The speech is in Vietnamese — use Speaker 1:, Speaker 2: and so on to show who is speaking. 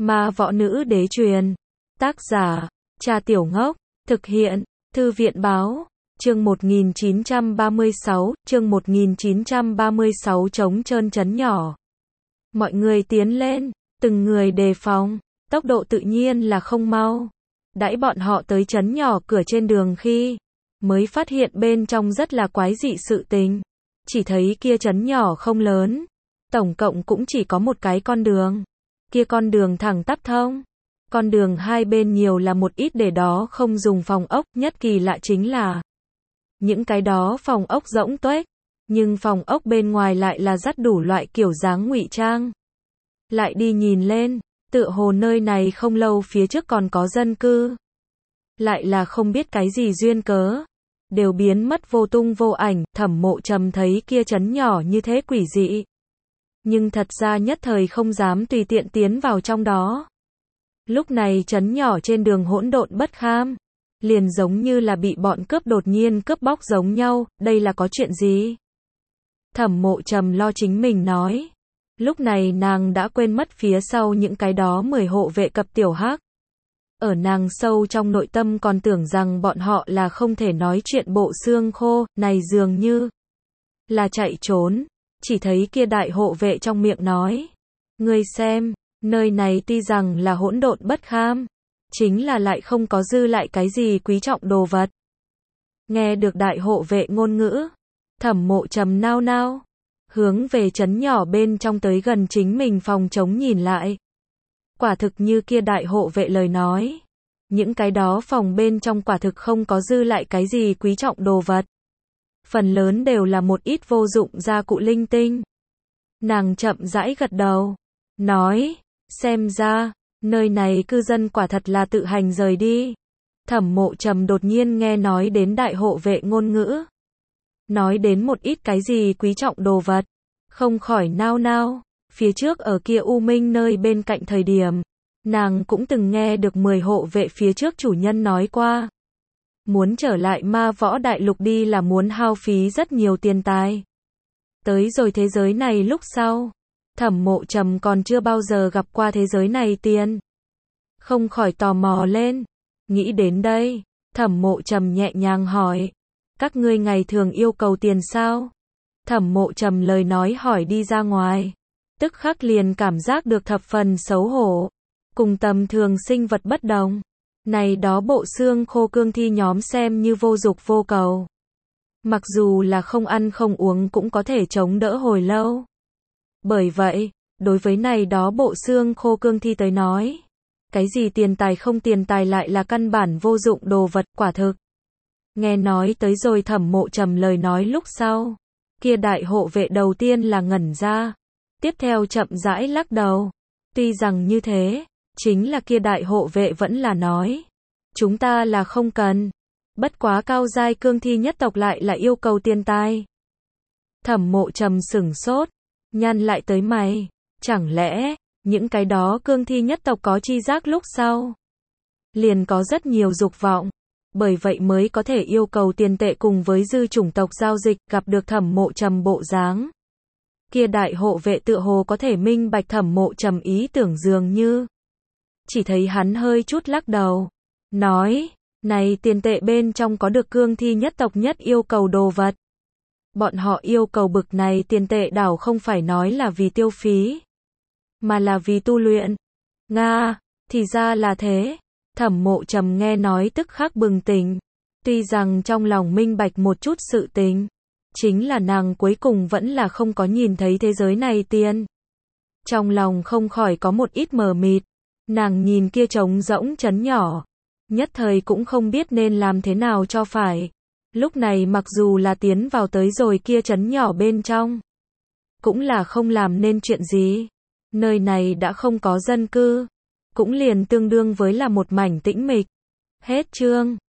Speaker 1: Ma võ nữ đế truyền. Tác giả, Cha Tiểu Ngốc. Thực hiện, Thư viện báo. Chương 1936, chương 1936 trống trơn trấn nhỏ. Mọi người tiến lên, từng người đề phòng, tốc độ tự nhiên là không mau. Đãi bọn họ tới trấn nhỏ cửa trên đường khi mới phát hiện bên trong rất là quái dị sự tình. Chỉ thấy kia trấn nhỏ không lớn, tổng cộng cũng chỉ có một cái con đường. Kia con đường thẳng tắp thông. Con đường hai bên nhiều là một ít để đó không dùng phòng ốc, nhất kỳ lạ chính là những cái đó phòng ốc rỗng tuếch, nhưng phòng ốc bên ngoài lại là rất đủ loại kiểu dáng ngụy trang. Lại đi nhìn lên, tựa hồ nơi này không lâu phía trước còn có dân cư. Lại là không biết cái gì duyên cớ, đều biến mất vô tung vô ảnh. Thẩm Mộ Trầm thấy kia trấn nhỏ như thế quỷ dị, nhưng thật ra nhất thời không dám tùy tiện tiến vào trong đó. Lúc này trấn nhỏ trên đường hỗn độn bất kham, liền giống như là bị bọn cướp đột nhiên cướp bóc giống nhau. Đây là có chuyện gì? Thẩm Mộ Trầm lo chính mình nói. Lúc này nàng đã quên mất phía sau những cái đó 10 hộ vệ cập tiểu hắc. Ở nàng sâu trong nội tâm còn tưởng rằng bọn họ là không thể nói chuyện bộ xương khô, này dường như là chạy trốn. Chỉ thấy kia đại hộ vệ trong miệng nói, ngươi xem, nơi này tuy rằng là hỗn độn bất kham, chính là lại không có dư lại cái gì quý trọng đồ vật. Nghe được đại hộ vệ ngôn ngữ, Thẩm Mộ Trầm nao nao, hướng về trấn nhỏ bên trong tới gần chính mình phòng trống nhìn lại. Quả thực như kia đại hộ vệ lời nói, những cái đó phòng bên trong quả thực không có dư lại cái gì quý trọng đồ vật. Phần lớn đều là một ít vô dụng gia cụ linh tinh. Nàng chậm rãi gật đầu, nói, xem ra, nơi này cư dân quả thật là tự hành rời đi. Thẩm Mộ Trầm đột nhiên nghe nói đến đại hộ vệ ngôn ngữ, nói đến một ít cái gì quý trọng đồ vật, không khỏi nao nao. Phía trước ở kia U Minh nơi bên cạnh thời điểm, nàng cũng từng nghe được 10 hộ vệ phía trước chủ nhân nói qua. Muốn trở lại ma võ đại lục đi là muốn hao phí rất nhiều tiền tài. Tới rồi thế giới này lúc sau, Thẩm Mộ Trầm còn chưa bao giờ gặp qua thế giới này tiền. Không khỏi tò mò lên. Nghĩ đến đây, Thẩm Mộ Trầm nhẹ nhàng hỏi, các ngươi ngày thường yêu cầu tiền sao? Thẩm Mộ Trầm lời nói hỏi đi ra ngoài, tức khắc liền cảm giác được thập phần xấu hổ. Cùng tầm thường sinh vật bất đồng, này đó bộ xương khô cương thi nhóm xem như vô dục vô cầu. Mặc dù là không ăn không uống cũng có thể chống đỡ hồi lâu. Bởi vậy, đối với này đó bộ xương khô cương thi tới nói, cái gì tiền tài không tiền tài lại là căn bản vô dụng đồ vật. Quả thực. Nghe nói tới rồi Thẩm Mộ Trầm lời nói lúc sau, kia đại hộ vệ đầu tiên là ngẩn ra, tiếp theo chậm rãi lắc đầu. Tuy rằng như thế, chính là kia đại hộ vệ vẫn là nói, chúng ta là không cần. Bất quá cao giai cương thi nhất tộc lại là yêu cầu tiền tài. Thẩm Mộ Trầm sửng sốt, nhăn lại tới mày, chẳng lẽ những cái đó cương thi nhất tộc có chi giác lúc sau liền có rất nhiều dục vọng, bởi vậy mới có thể yêu cầu tiền tệ cùng với dư chủng tộc giao dịch. Gặp được Thẩm Mộ Trầm bộ dáng, kia đại hộ vệ tựa hồ có thể minh bạch Thẩm Mộ Trầm ý tưởng dường như. Chỉ thấy hắn hơi chút lắc đầu, nói, này tiền tệ bên trong có được cương thi nhất tộc nhất yêu cầu đồ vật. Bọn họ yêu cầu bực này tiền tệ đảo không phải nói là vì tiêu phí, mà là vì tu luyện. Nga, thì ra là thế. Thẩm Mộ Trầm nghe nói tức khắc bừng tỉnh. Tuy rằng trong lòng minh bạch một chút sự tình, chính là nàng cuối cùng vẫn là không có nhìn thấy thế giới này tiền. Trong lòng không khỏi có một ít mờ mịt. Nàng nhìn kia trống rỗng trấn nhỏ, nhất thời cũng không biết nên làm thế nào cho phải. Lúc này mặc dù là tiến vào tới rồi kia trấn nhỏ bên trong, cũng là không làm nên chuyện gì. Nơi này đã không có dân cư, cũng liền tương đương với là một mảnh tĩnh mịch. Hết chương.